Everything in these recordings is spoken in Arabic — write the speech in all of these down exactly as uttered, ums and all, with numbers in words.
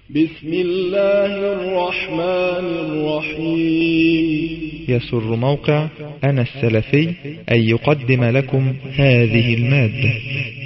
بسم الله الرحمن الرحيم. يسر موقع أنا السلفي أن يقدم لكم هذه المادة.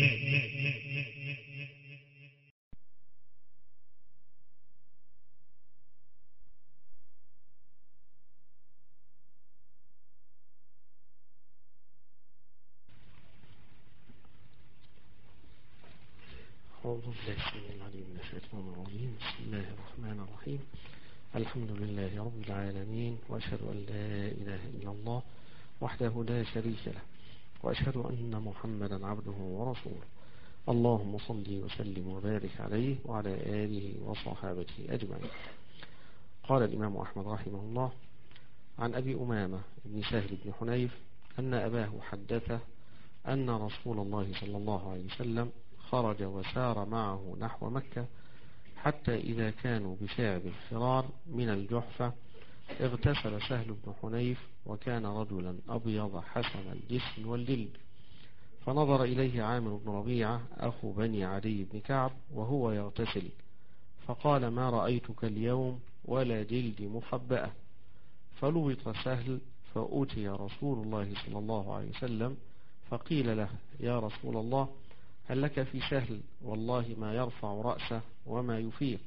أعوذ بالله السميع العليم من الشيطان الرجيم. بسم الله الرحمن الرحيم. الحمد لله رب العالمين، وأشهد أن لا إله إلا الله وحده لا شريك له، وأشهد أن محمدا عبده ورسوله. اللهم صل وسلم وبارك عليه وعلى آله وصحابته أجمعين. قال الإمام أحمد رحمه الله عن أبي أمامة بن سهل بن حنيف أن أباه حدثه أن رسول الله صلى الله عليه وسلم خرج وسار معه نحو مكة، حتى إذا كانوا بشعب الفرار من الجحفة اغتسل سهل بن حنيف، وكان رجلا أبيض حسن الجسم والجلد، فنظر إليه عامر بن ربيعة أخو بني عدي بن كعب وهو يغتسل، فقال: ما رأيتك اليوم ولا جلد مخبأة. فلوط سهل، فأتي رسول الله صلى الله عليه وسلم فقيل له: يا رسول الله، هل لك في سهل؟ والله ما يرفع رأسه وما يفيق.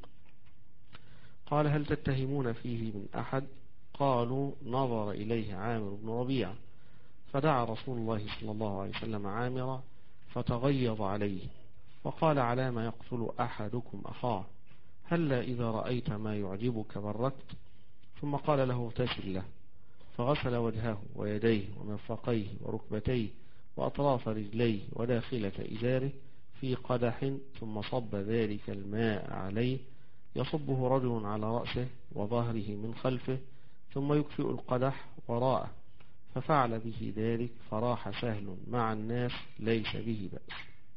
قال: هل تتهمون فيه من أحد؟ قالوا: نظر إليه عامر بن ربيعة. فدعا رسول الله صلى الله عليه وسلم عامرا فتغيظ عليه، وقال: على ما يقتل أحدكم أخاه؟ هلا إذا رأيت ما يعجبك بركت. ثم قال له: اغتسل له. فغسل وجهه ويديه ومرفقيه وركبتيه وأطراف رجليه وداخلة إزاره في قدح، ثم صب ذلك الماء عليه يصبه رجل على رأسه وظهره من خلفه، ثم يكفئ القدح وراءه، ففعل به ذلك، فراح سهل مع الناس ليس به بأس.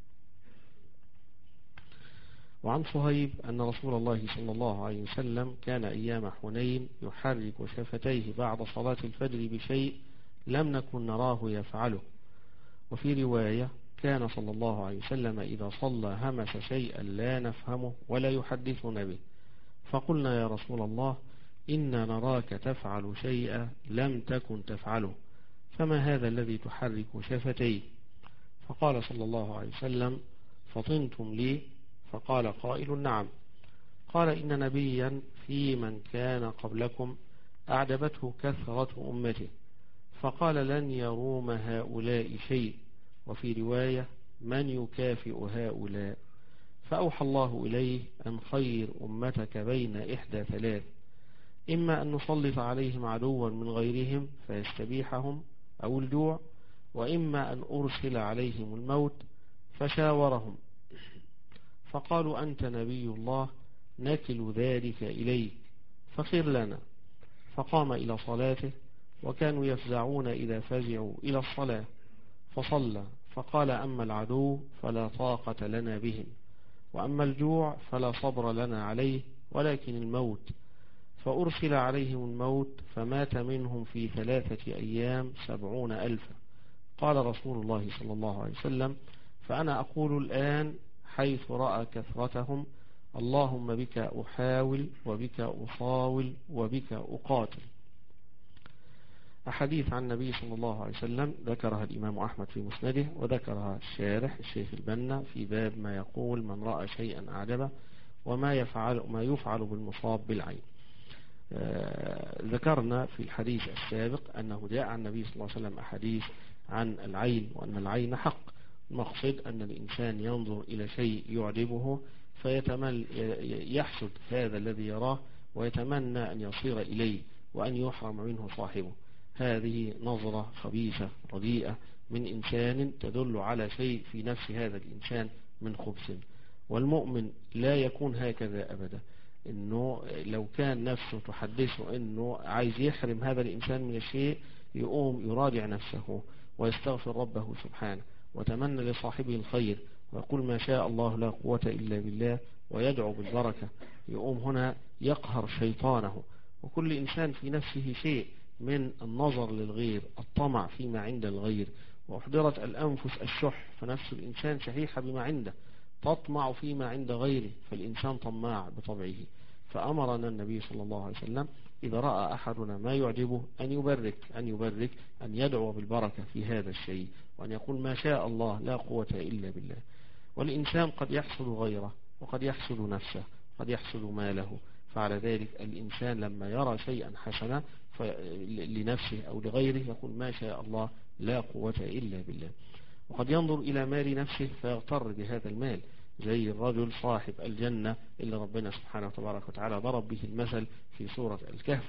وعن صهيب أن رسول الله صلى الله عليه وسلم كان أيام حنين يحرك شفتيه بعد صلاة الفجر بشيء لم نكن نراه يفعله. وفي رواية: كان صلى الله عليه وسلم إذا صلى همس شيئا لا نفهمه ولا يحدثنا به، فقلنا: يا رسول الله، إنا نراك تفعل شيئا لم تكن تفعله، فما هذا الذي تحرك شفتيه؟ فقال صلى الله عليه وسلم: فطنتم لي؟ فقال قائل: نعم. قال: إن نبيا في من كان قبلكم أعجبته كثرة أمته، فقال: لن يروم هؤلاء شيء. وفي رواية: من يكافئ هؤلاء؟ فأوحى الله إليه أن خير أمتك بين إحدى ثلاث: إما أن نسلط عليهم عدوا من غيرهم فيستبيحهم أو الجوع، وإما أن أرسل عليهم الموت. فشاورهم فقالوا: أنت نبي الله، نكل ذلك إليك، فخير لنا. فقام إلى صلاته، وكانوا يفزعون إذا فزعوا إلى الصلاة، فصلى، فقال: أما العدو فلا طاقة لنا بهم، وأما الجوع فلا صبر لنا عليه، ولكن الموت. فأرسل عليهم الموت، فمات منهم في ثلاثة أيام سبعون ألفا. قال رسول الله صلى الله عليه وسلم: فأنا أقول الآن حيث رأى كثرتهم: اللهم بك أحاول، وبك أصاول، وبك أقاتل. أحاديث عن النبي صلى الله عليه وسلم ذكرها الإمام أحمد في مسنده، وذكرها الشارح الشيخ البنا في باب ما يقول من رأى شيئا أعجبه وما يفعل ما يفعل بالمصاب بالعين. آه ذكرنا في الحديث السابق أنه جاء عن النبي صلى الله عليه وسلم أحاديث عن العين، وأن العين حق. المقصد أن الإنسان ينظر إلى شيء يعجبه فيتمل يحسد هذا الذي يراه، ويتمنى أن يصير إليه وأن يحرم منه صاحبه. هذه نظرة خبيثة رديئة من إنسان تدل على شيء في نفس هذا الإنسان من خبث. والمؤمن لا يكون هكذا أبدا، إنه لو كان نفسه تحدثه إنه عايز يحرم هذا الإنسان من الشيء، يقوم يراجع نفسه ويستغفر ربه سبحانه وتمنى لصاحبه الخير ويقول: ما شاء الله لا قوة إلا بالله، ويدعو بالبركة. يقوم هنا يقهر شيطانه. وكل إنسان في نفسه شيء من النظر للغير، الطمع فيما عند الغير، وأحضرت الأنفس الشح، فنفس الإنسان شحيحة بما عنده، تطمع فيما عند غيره، فالإنسان طماع بطبعه. فأمرنا النبي صلى الله عليه وسلم إذا رأى أحدنا ما يعجبه أن يبرك أن يبرك أن يدعو بالبركة في هذا الشيء، وأن يقول ما شاء الله لا قوة إلا بالله. والإنسان قد يحسد غيره، وقد يحسد نفسه، قد يحسد ماله. فعلى ذلك الإنسان لما يرى شيئا حسنا لنفسه أو لغيره يقول ما شاء الله لا قوة إلا بالله. وقد ينظر إلى مال نفسه فيغتر بهذا المال، زي الرجل صاحب الجنة اللي ربنا سبحانه وتبارك وتعالى ضرب به المثل في سورة الكهف: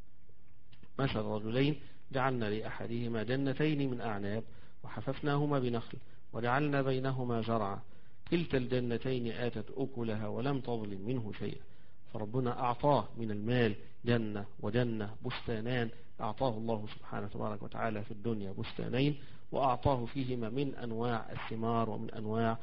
مثل رجلين جعلنا لأحدهما جنتين من أعناب وحففناهما بنخل وجعلنا بينهما زرعا كلتا الجنتين آتت أكلها ولم تظلم منه شيئا. فربنا أعطاه من المال جنة وجنة، بستانان أعطاه الله سبحانه وتبارك وتعالى في الدنيا بستانين، وأعطاه فيهما من أنواع الثمار ومن أنواع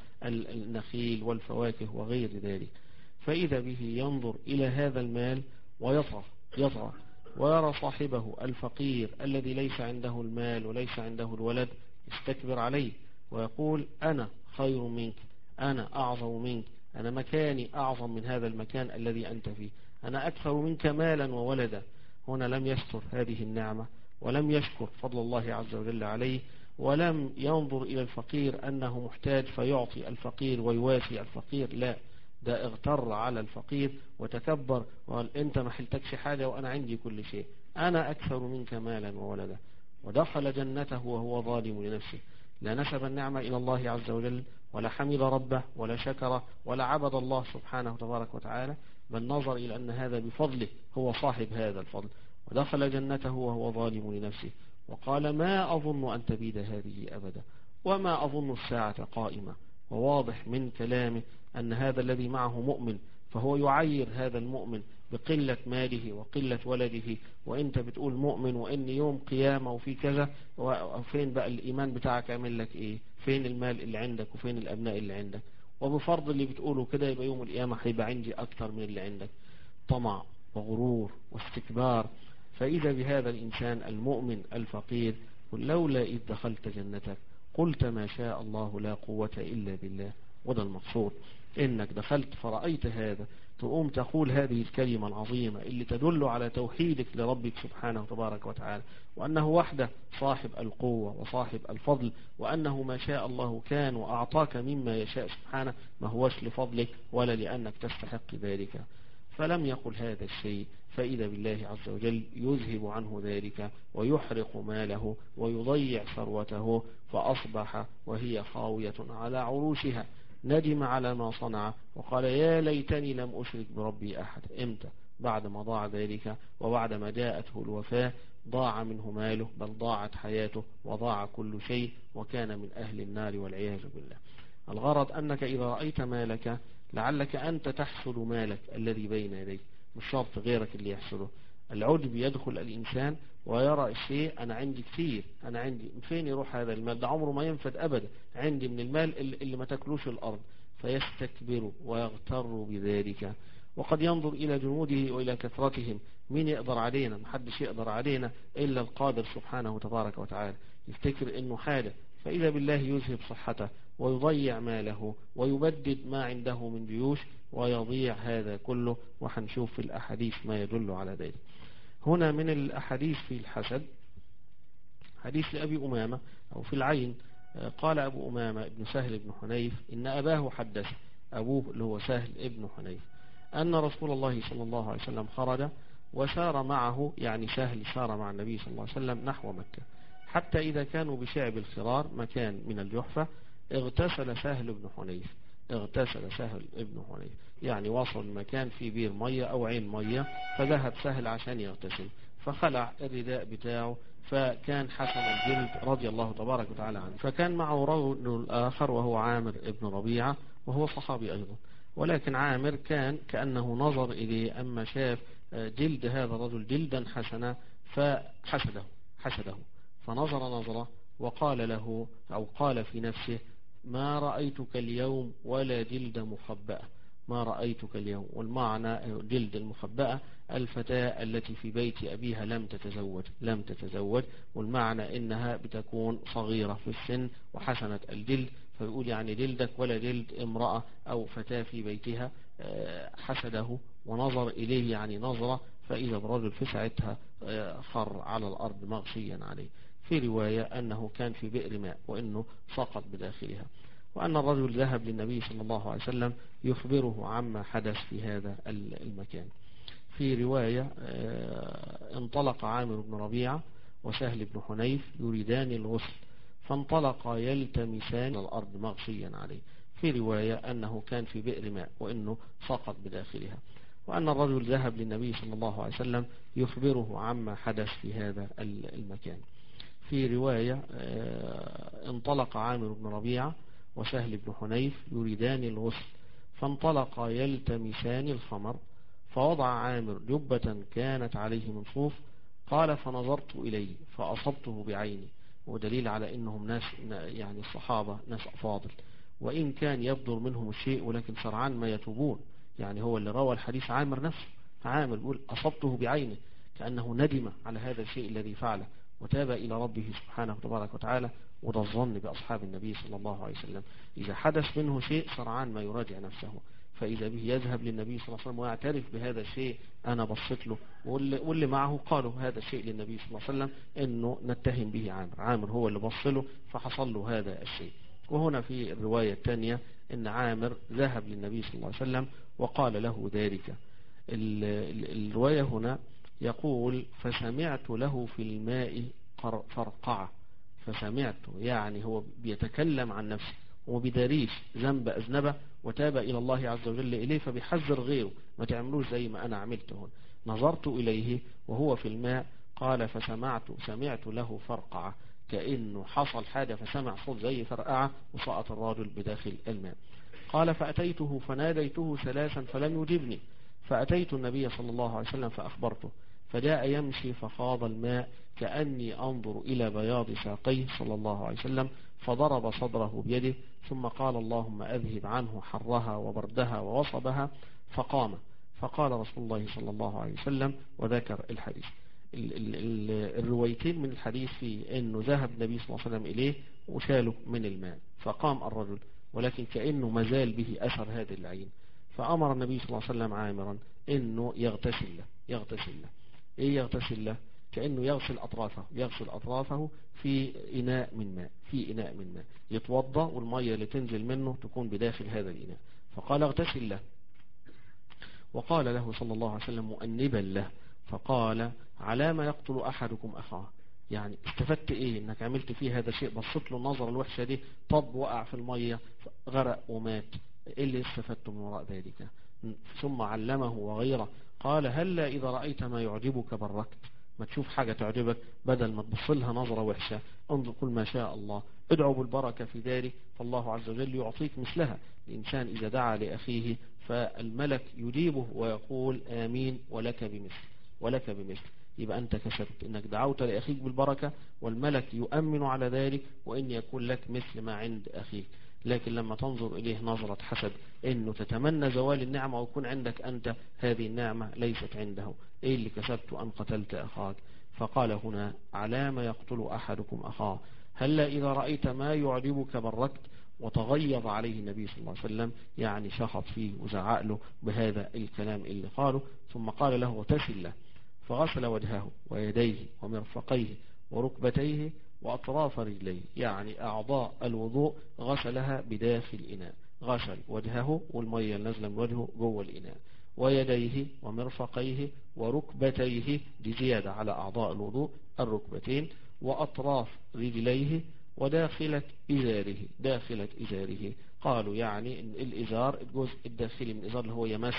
النخيل والفواكه وغير ذلك. فإذا به ينظر إلى هذا المال ويطغى يطغى ويرى صاحبه الفقير الذي ليس عنده المال وليس عنده الولد يستكبر عليه ويقول أنا خير منك، أنا أعظم منك، أنا مكاني أعظم من هذا المكان الذي أنت فيه، أنا أكثر منك مالا وولدا. هنا لم يستر هذه النعمة ولم يشكر فضل الله عز وجل عليه، ولم ينظر إلى الفقير أنه محتاج فيعطي الفقير ويواسي الفقير، لا، ده اغتر على الفقير وتكبر وقال أنت ما حلتكش حاجة وأنا عندي كل شيء، أنا أكثر منك مالا وولدا. ودخل جنته وهو ظالم لنفسه، لا نسب النعمة إلى الله عز وجل ولا حمد ربه ولا شكر ولا عبد الله سبحانه وتبارك وتعالى، بل نظر إلى أن هذا بفضله، هو صاحب هذا الفضل. ودخل جنته وهو ظالم لنفسه وقال ما أظن أن تبيد هذه أبدا وما أظن الساعة قائمة. وواضح من كلامه أن هذا الذي معه مؤمن، فهو يعير هذا المؤمن بقلة ماله وقلة ولده، وانت بتقول مؤمن وان يوم قيامة وفي كذا، وفين بقى الإيمان بتاعك؟ عمل لك ايه؟ فين المال اللي عندك وفين الأبناء اللي عندك؟ وبفرض اللي بتقوله كده يبقى يوم القيامة هيبقى عندي أكتر من اللي عندك. طمع وغرور واستكبار. فإذا بهذا الإنسان المؤمن الفقير قل لولا إذ دخلت جنتك قلت ما شاء الله لا قوة إلا بالله. وده المقصود، إنك دخلت فرأيت هذا تقوم تقول هذه الكلمة العظيمة اللي تدل على توحيدك لربك سبحانه وتبارك وتعالى، وأنه وحده صاحب القوة وصاحب الفضل، وأنه ما شاء الله كان وأعطاك مما يشاء سبحانه، ما هوش لفضلك ولا لأنك تستحق ذلك. فلم يقل هذا الشيء، فإذا بالله عز وجل يذهب عنه ذلك ويحرق ماله ويضيع ثروته، فأصبح وهي خاوية على عروشها، ندم على ما صنع وقال يا ليتني لم أشرك بربي أحد. إمتى؟ بعد ما ضاع ذلك وبعد ما جاءته الوفاة ضاع منه ماله، بل ضاعت حياته وضاع كل شيء، وكان من أهل النار والعياذ بالله. الغرض أنك إذا رأيت مالك لعلك أنت تحسد مالك الذي بين يديك، مش شرط غيرك اللي يحسده. العجب يدخل الإنسان ويرى الشيء، أنا عندي كثير، أنا عندي، فين يروح هذا المال؟ ده عمره ما ينفد أبدا، عندي من المال اللي ما تاكلوش الأرض. فيستكبر ويغتر بذلك. وقد ينظر إلى جنوده وإلى كثرتهم، مين يقدر علينا؟ محدش يقدر علينا إلا القادر سبحانه تبارك وتعالى. يفتكر إنه حاجة، فإذا بالله يذهب صحته ويضيع ماله ويبدد ما عنده من جيوش ويضيع هذا كله. وحنشوف في الأحاديث ما يدل على ذلك. هنا من الأحاديث في الحسد حديث لأبي أمامة أو في العين. قال أبو أمامة ابن سهل بن حنيف إن أباه حدث، أبوه اللي هو سهل ابن حنيف، أن رسول الله صلى الله عليه وسلم خرج وسار معه، يعني سهل سار مع النبي صلى الله عليه وسلم نحو مكة، حتى إذا كانوا بشعب الخرار مكان من الجحفة اغتسل سهل بن حنيف اغتسل سهل ابن حنيف يعني وصل المكان في بير مية أو عين مية، فذهب سهل عشان يغتسل، فخلع الرداء بتاعه، فكان حسن الجلد رضي الله تبارك وتعالى عنه. فكان معه رجل آخر وهو عامر ابن ربيعة وهو صحابي أيضا، ولكن عامر كان كأنه نظر إليه، أما شاف جلد هذا الرجل جلدا حسنا فحسده حسده فنظر نظره وقال له أو قال في نفسه ما رأيتك اليوم ولا جلد مخبأة، ما رأيتك اليوم. والمعنى جلد المخبأة الفتاة التي في بيت أبيها لم تتزوج لم تتزوج والمعنى إنها بتكون صغيرة في السن وحسنة الجلد، فيقول يعني جلدك ولا جلد امرأة أو فتاة في بيتها حسده ونظر إليه يعني نظرة، فإذا برجل في ساعتها خر على الأرض مغشيا عليه. في رواية أنه كان في بئر ماء وأنه سقط بداخلها، وأن الرجل ذهب للنبي صلى الله عليه وسلم يخبره عما حدث في هذا المكان. في رواية انطلق عامر بن ربيعة وسهل بن حنيف يريدان الغسل فانطلقا يلتمسان الأرض مغشيا عليه. في رواية أنه كان في بئر ماء وأنه سقط بداخلها، وأن الرجل ذهب للنبي صلى الله عليه وسلم يخبره عما حدث في هذا المكان. في رواية انطلق عامر بن ربيعة وسهل بن حنيف يريدان الغسل فانطلقا يلتمسان الخمر، فوضع عامر جبة كانت عليه من صوف، قال فنظرت إليه فأصبته بعيني، ودليل على أنهم ناس يعني الصحابة ناس أفاضل، وإن كان يبدر منهم الشيء ولكن سرعان ما يتوبون. يعني هو اللي روى الحديث عامر نفسه، عامر يقول أصبته بعينه، كأنه ندم على هذا الشيء الذي فعله وتاب إلى ربه سبحانه وتبارك وتعالى. وده الظن بأصحاب النبي صلى الله عليه وسلم، إذا حدث منه شيء سرعان ما يراجع نفسه، فإذا به يذهب للنبي صلى الله عليه وسلم ويعترف بهذا الشيء، أنا بصيت له، واللي معه قالوا هذا الشيء للنبي صلى الله عليه وسلم إنه نتهم به عامر، عامر هو اللي بص له فحصل له هذا الشيء. وهنا في الرواية الثانية إن عامر ذهب للنبي صلى الله عليه وسلم وقال له ذلك. الرواية هنا يقول فسمعت له في الماء فرقعة، فسمعته يعني هو بيتكلم عن نفسه وبداريش ذنب أذنبه وتاب إلى الله عز وجل إليه، فبيحذر غيره ما تعملوش زي ما أنا عملت هنا. نظرت إليه وهو في الماء، قال فسمعت سمعت له فرقعة، كأنه حصل حاجة فسمع صوت زي فرقعة وسقط الرجل بداخل الماء. قال فأتيته فناديته ثلاثا فلم يجبني، فأتيت النبي صلى الله عليه وسلم فأخبرته، فجاء يمشي فخاض الماء كأني أنظر إلى بياض ساقيه صلى الله عليه وسلم، فضرب صدره بيده ثم قال اللهم أذهب عنه حرها وبردها ووصبها، فقام. فقال رسول الله صلى الله عليه وسلم وذكر الحديث. ال ال ال الروايتين من الحديث في أنه ذهب النبي صلى الله عليه وسلم إليه وشاله من الماء فقام الرجل، ولكن كأنه مازال به أثر هذه العين، فأمر النبي صلى الله عليه وسلم عامرا أنه يغتسل له. يغتسل له إيه يغتسل له؟ كأنه يغسل أطرافه يغسل أطرافه في إناء من ماء في إناء من ماء يتوضأ والمية اللي تنزل منه تكون بداخل هذا الإناء. فقال اغتسل له، وقال له صلى الله عليه وسلم مؤنبا له، فقال على ما يقتل أحدكم أخاه، يعني استفدت إيه إنك عملت فيه هذا الشيء؟ بصت له النظر الوحشة دي، طب وقع في المية غرق ومات، إيه اللي استفدت من وراء ذلك؟ ثم علمه وغيره، قال هلا إذا رأيت ما يعجبك بركت، ما تشوف حاجة تعجبك بدل ما تبصلها نظرة وحشة انظر قل ما شاء الله، ادعو بالبركة في ذلك فالله عز وجل يعطيك مثلها. الإنسان إذا دعا لأخيه فالملك يجيبه ويقول آمين ولك بمثل ولك بمثل، يبقى أنت كسبت إنك دعوت لأخيك بالبركة والملك يؤمن على ذلك وإن يكون لك مثل ما عند أخيك. لكن لما تنظر إليه نظرة حسد إنه تتمنى زوال النعمة ويكون عندك أنت هذه النعمة ليست عنده، إيه اللي كسبت أن قتلت أخاك؟ فقال هنا على ما يقتل أحدكم أخاه هلا إذا رأيت ما يعجبك بركت، وتغيظ عليه النبي صلى الله عليه وسلم يعني شخط فيه وزعق له بهذا الكلام اللي قاله. ثم قال له اغتسل له، فغسل وجهه ويديه ومرفقيه وركبتيه وأطراف رجليه، يعني أعضاء الوضوء غسلها بداخل الإناء، غسل وجهه والمية النازلة من وجهه جوه الإناء، ويديه ومرفقيه وركبتيه، دي زيادة على أعضاء الوضوء الركبتين، وأطراف رجليه وداخلة إزاره داخلة إزاره. قالوا يعني إن الإزار الجزء الداخلي من الإزار اللي هو يمس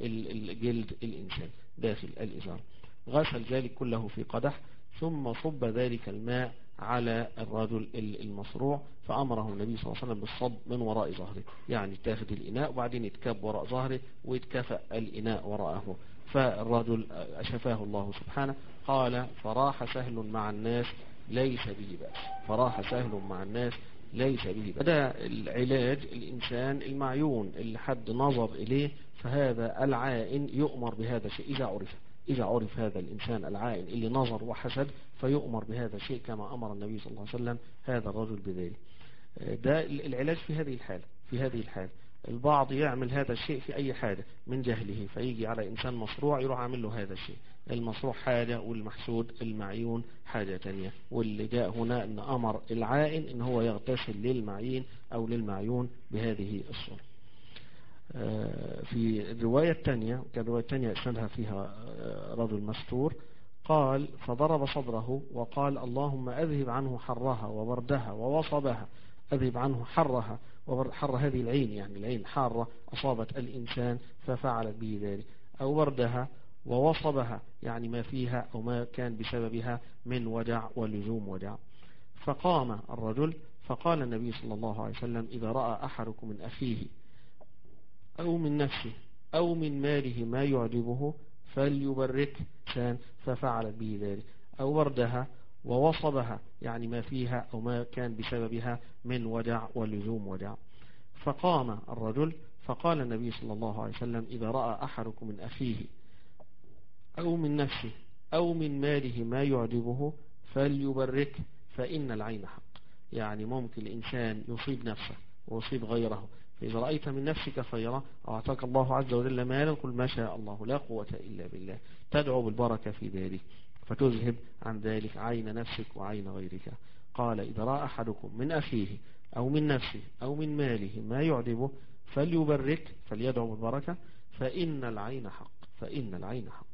الجلد الإنسان داخل الإزار. غسل ذلك كله في قدح ثم صب ذلك الماء على الرجل المصروع، فأمره النبي صلى الله عليه وسلم بالصب من وراء ظهره، يعني تاخد الإناء وبعدين يتكب وراء ظهره ويتكفأ الإناء وراءه. فالرجل شفاه الله سبحانه. قال فراح سهل مع الناس ليس به بأس، فراح سهل مع الناس ليس به بأس. ده العلاج الإنسان المعيون اللي حد نظر إليه، فهذا العائن يؤمر بهذا الشيء إذا عرف إذا عرف هذا الإنسان العائن اللي نظر وحسد فيؤمر بهذا الشيء كما أمر النبي صلى الله عليه وسلم هذا الرجل بذلك. ده العلاج في هذه الحالة. في هذه الحالة البعض يعمل هذا الشيء في أي حاجة من جهله، فيجي على إنسان مصروع يروح عامل له هذا الشيء. المصروع حاجة والمحسود المعيون حاجة تانية، واللي جاء هنا أن أمر العائن أن هو يغتسل للمعين أو للمعيون بهذه الصورة. في الرواية الثانية، كان الرواية الثانية اسندها فيها رجل مستور، قال فضرب صدره وقال اللهم أذهب عنه حرها وبردها ووصبها. أذهب عنه حرها وحر هذه العين، يعني العين حارة أصابت الإنسان ففعلت به ذلك، أو بردها ووصبها يعني ما فيها أو ما كان بسببها من وجع ولزوم وجع. فقام الرجل فقال النبي صلى الله عليه وسلم إذا رأى أحدكم من أخيه أو من نفسه أو من ماله ما يعجبه فليبرك سان، ففعلت به ذلك، أو بردها ووصبها يعني ما فيها أو ما كان بسببها من وجع ولزوم وجع. فقام الرجل فقال النبي صلى الله عليه وسلم إذا رأى أحدكم من أخيه أو من نفسه أو من ماله ما يعجبه فليبرك فإن العين حق. يعني ممكن الإنسان يصيب نفسه ويصيب غيره، فإذا رأيت من نفسك خيرا أعطاك الله عز وجل مالا قل ما شاء الله لا قوة إلا بالله، تدعو بالبركة في ذلك فتذهب عن ذلك عين نفسك وعين غيرك. قال إذا رأى أحدكم من أخيه أو من نفسه أو من ماله ما يعجبه فليبرك فليدعو بالبركة فإن العين حق. فإن العين حق.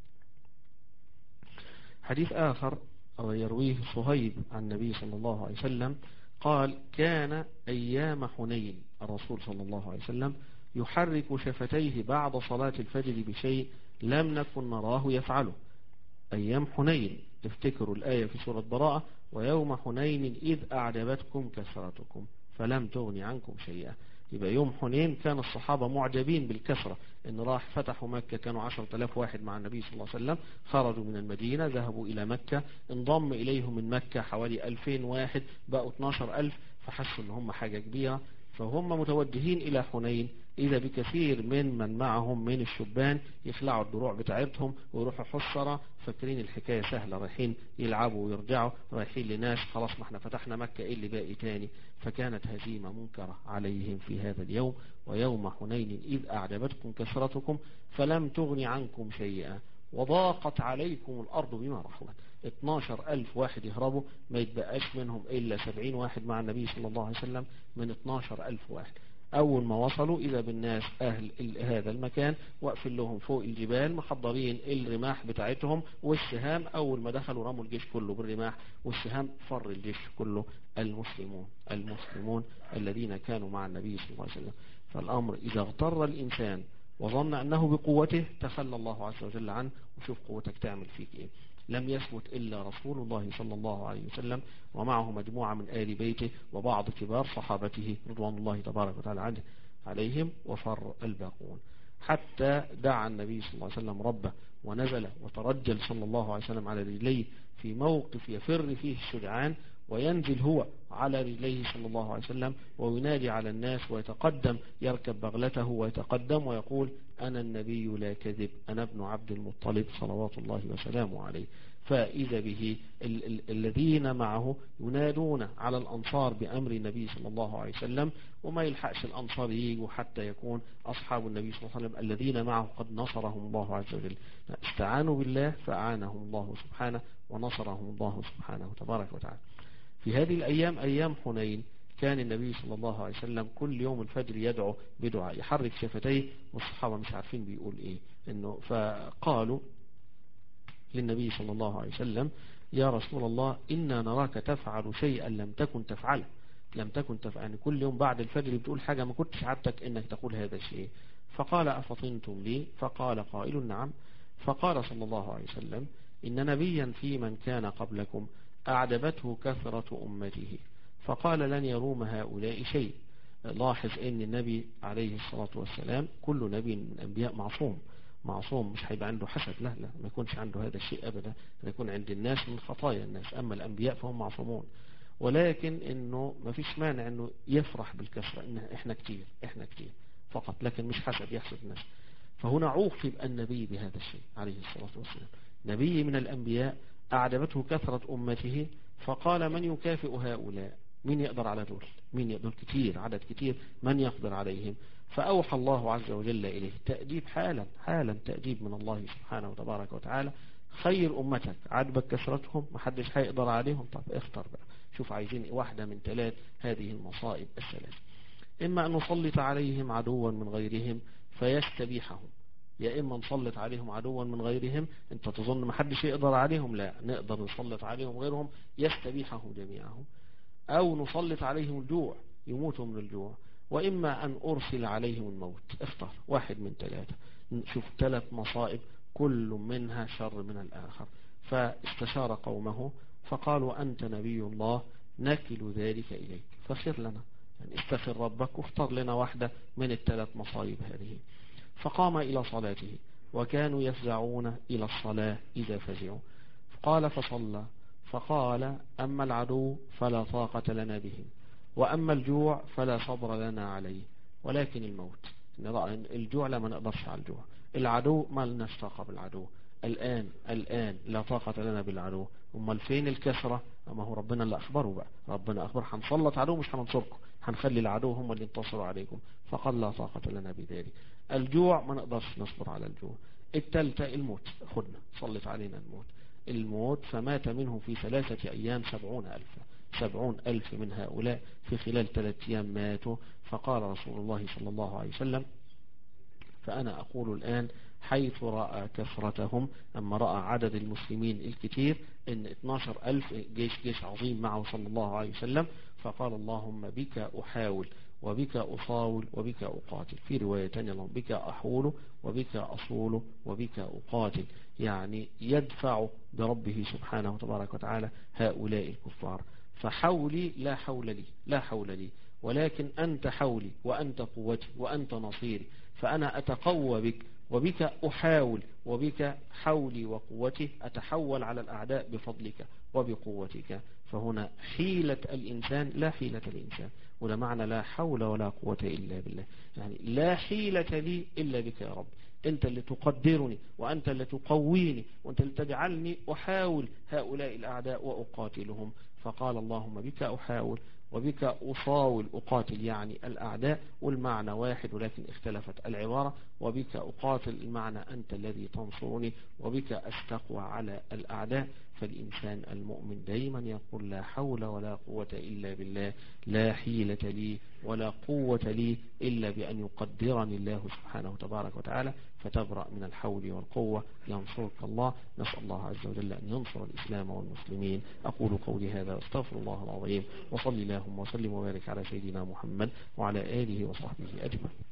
حديث آخر أو يرويه صهيب عن النبي صلى الله عليه وسلم قال كان أيام حنين الرسول صلى الله عليه وسلم يحرك شفتيه بعد صلاة الفجر بشيء لم نكن نراه يفعله. أيام حنين، تفتكروا الآية في سورة براءة ويوم حنين إذ أعجبتكم كثرتكم فلم تغني عنكم شيئا. يبقى يوم حنين كان الصحابة معجبين بالكثرة، إن راح فتحوا مكة كانوا عشرة آلاف واحد مع النبي صلى الله عليه وسلم، خرجوا من المدينة ذهبوا إلى مكة، انضم إليهم من مكة حوالي ألفين واحد بقوا اثناشر ألف، فحسوا إن هم حاجة كبيرة، فهم متوجهين إلى حنين إذا بكثير من من معهم من الشبان يخلعوا الدروع بتاعتهم ويروحوا حصرة فاكرين الحكاية سهلة، رايحين يلعبوا ويرجعوا، رايحين لناس خلاص ما احنا فتحنا مكة إيه اللي باقي تاني. فكانت هزيمة منكرة عليهم في هذا اليوم. ويوم حنين إذ أعجبتكم كثرتكم فلم تغني عنكم شيئا وضاقت عليكم الأرض بما رحبت. اثناشر ألف واحد يهربوا ما يتبقاش منهم إلا سبعين واحد مع النبي صلى الله عليه وسلم من اثناشر ألف واحد. أول ما وصلوا إذا بالناس أهل هذا المكان واقفين لهم فوق الجبال محضرين الرماح بتاعتهم والسهام. أول ما دخلوا رموا الجيش كله بالرماح والسهام، فر الجيش كله المسلمون المسلمون الذين كانوا مع النبي صلى الله عليه وسلم. فالأمر إذا اغتر الإنسان وظن أنه بقوته تخلى الله عز وجل عنه وشوف قوتك تعمل فيك إيه. لم يثبت إلا رسول الله صلى الله عليه وسلم ومعه مجموعة من آل بيته وبعض كبار صحابته رضوان الله تبارك وتعالى عليهم، وفر الباقون حتى دعا النبي صلى الله عليه وسلم ربه ونزل وترجل صلى الله عليه وسلم على رجليه في موقف يفر فيه الشجعان، وينزل هو على رجليه صلى الله عليه وسلم وينادي على الناس ويتقدم يركب بغلته ويتقدم ويقول أنا النبي لا كذب أنا ابن عبد المطلب صلوات الله وسلامه عليه. فإذا به ال ال الذين معه ينادون على الأنصار بأمر النبي صلى الله عليه وسلم، وما يلحقش الأنصار ييجوا حتى يكون أصحاب النبي صلى الله عليه وسلم الذين معه قد نصرهم الله عز وجل. استعانوا بالله فأعانهم الله سبحانه ونصرهم الله سبحانه تبارك وتعالى. في هذه الأيام أيام حنين كان النبي صلى الله عليه وسلم كل يوم الفجر يدعو بدعاء يحرك شفتيه والصحابة مش عارفين بيقول إيه. إنه فقالوا للنبي صلى الله عليه وسلم يا رسول الله إنا نراك تفعل شيئا لم تكن تفعله لم تكن تفعل يعني كل يوم بعد الفجر بتقول حاجة ما كنتش عادتك إنك تقول هذا الشيء. فقال أفطنتم لي؟ فقال قائل نعم. فقال صلى الله عليه وسلم إن نبيا في من كان قبلكم أعجبته كثرة أمته فقال لن يروم هؤلاء شيء. لاحظ أن النبي عليه الصلاة والسلام كل نبي من الأنبياء معصوم معصوم مش هيبقى عنده حسد، لا لا ما يكونش عنده هذا الشيء أبدا، يكون عند الناس من خطايا الناس، أما الأنبياء فهم معصومون. ولكن إنه ما فيش مانع إنه يفرح بالكثرة إن إحنا كتير إحنا كتير فقط، لكن مش حسد يحسد الناس. فهنا عوقب النبي بهذا الشيء عليه الصلاة والسلام، نبي من الأنبياء أعجبته كثرة أمته فقال من يكافئ هؤلاء مين يقدر على دول؟ مين يقدر؟ كتير، عدد كتير، من يقدر عليهم؟ فأوحى الله عز وجل إليه تأديب حالا حالا، تأديب من الله سبحانه وتبارك وتعالى. خير أمتك عجبك كثرتهم، محدش هيقدر عليهم، طب اختر بقى، شوف عايزين واحدة من ثلاث هذه المصائب الثلاث. إما أن نسلط عليهم عدوا من غيرهم فيستبيحهم، يا إما نسلط عليهم عدوا من غيرهم، أنت تظن محدش يقدر عليهم، لا، نقدر نسلط عليهم غيرهم يستبيحهم جميعهم. أو نسلط عليهم الجوع يموتوا من الجوع. وإما أن أرسل عليهم الموت، اختار واحد من ثلاثة. نشوف ثلاث مصائب كل منها شر من الآخر. فاستشار قومه فقالوا أنت نبي الله نكل ذلك إليك فخر لنا، يعني استخر ربك واختار لنا واحدة من الثلاث مصائب هذه. فقام إلى صلاته وكانوا يفزعون إلى الصلاة إذا فزعوا. قال فصلى فقال أما العدو فلا طاقة لنا بهم، وأما الجوع فلا صبر لنا عليه، ولكن الموت. الجوع لا، ما نقدرش على الجوع. العدو ما لناش طاقة بالعدو الآن، الآن لا طاقة لنا بالعدو. أمال فين الكسرة؟ أما هو ربنا اللي أخبره بقى، ربنا أخبر هنسلط عدو مش هننصركم، هنخلي العدو هم اللي ينتصروا عليكم. فقال لا طاقة لنا بذلك. الجوع ما نقدرش نصبر على الجوع. التالتة الموت، خدنا صلت علينا الموت. الموت فمات منهم في ثلاثة أيام سبعون ألفا، سبعون ألف من هؤلاء في خلال ثلاثة أيام ماتوا. فقال رسول الله صلى الله عليه وسلم فأنا أقول الآن حيث رأى كثرتهم، أما رأى عدد المسلمين الكثير إن اثناشر ألف جيش جيش عظيم معه صلى الله عليه وسلم، فقال اللهم بك أحاول وبك أصاول وبك أقاتل. في رواية ثانية اللهم بك أحول وبك أصول وبك أقاتل، يعني يدفع بربه سبحانه وتبارك وتعالى هؤلاء الكفار. فحولي لا حول لي، لا حول لي، ولكن أنت حولي وأنت قوتي وأنت نصيري، فأنا أتقوى بك وبك أحاول وبك حولي وقوتي، أتحول على الأعداء بفضلك وبقوتك. فهنا حيلة الإنسان لا حيلة الإنسان، ولا معنى لا حول ولا قوة إلا بالله، يعني لا حيلة لي إلا بك يا رب، أنت اللي تقدرني وأنت اللي تقويني وأنت اللي تجعلني أحاول هؤلاء الأعداء وأقاتلهم. فقال اللهم بك أحاول وبك أصاول، أقاتل يعني الأعداء، والمعنى واحد ولكن اختلفت العبارة. وبك أقاتل المعنى أنت الذي تنصرني، وبك أستقوى على الأعداء. فالإنسان المؤمن دائما يقول لا حول ولا قوة إلا بالله، لا حيلة لي ولا قوة لي إلا بأن يقدرني الله سبحانه وتبارك وتعالى، فتبرأ من الحول والقوة، ينصرك الله. نسأل الله عز وجل أن ينصر الإسلام والمسلمين. أقول قولي هذا واستغفر الله العظيم، وصلي اللهم وسلم وبارك على سيدنا محمد وعلى آله وصحبه أجمعين.